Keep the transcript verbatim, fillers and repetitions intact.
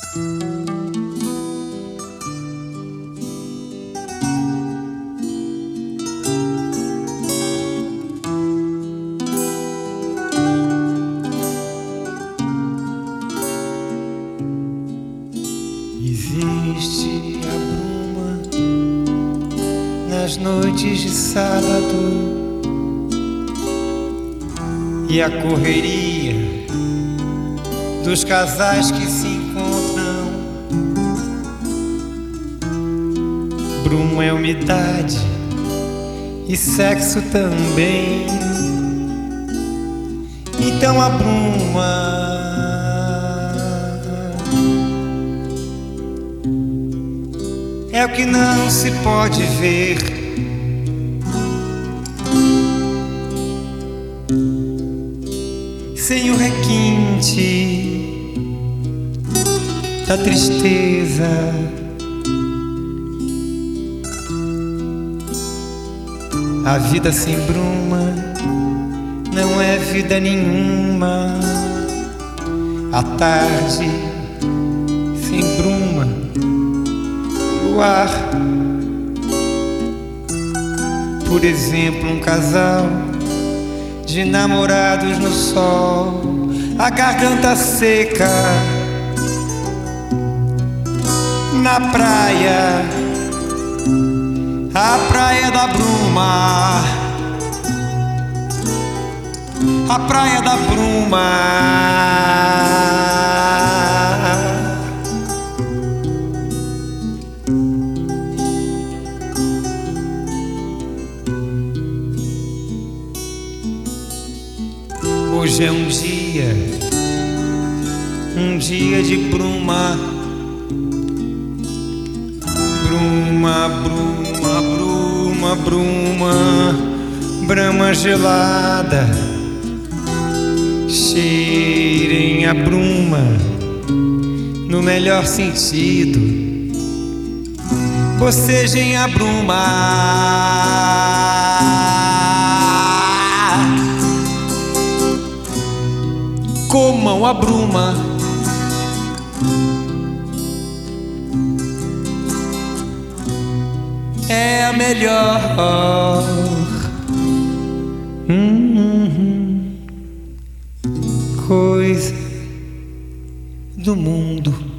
Existe a bruma nas noites de sábado e a correria dos casais que se encontram. Bruma é umidade e sexo também. Então a bruma é o que não se pode ver. Sem o requinte da tristeza. A vida sem bruma não é vida nenhuma. A tarde sem bruma, luar. Por exemplo, um casal de namorados no sol, a garganta seca na praia, a praia da bruma, a praia da bruma. Hoje é um dia, um dia de bruma. Bruma, bruma, bruma, bruma, brama gelada. Cheirem a bruma no melhor sentido. Bocejem a bruma. Comam a bruma. É a melhor hum, coisa do mundo.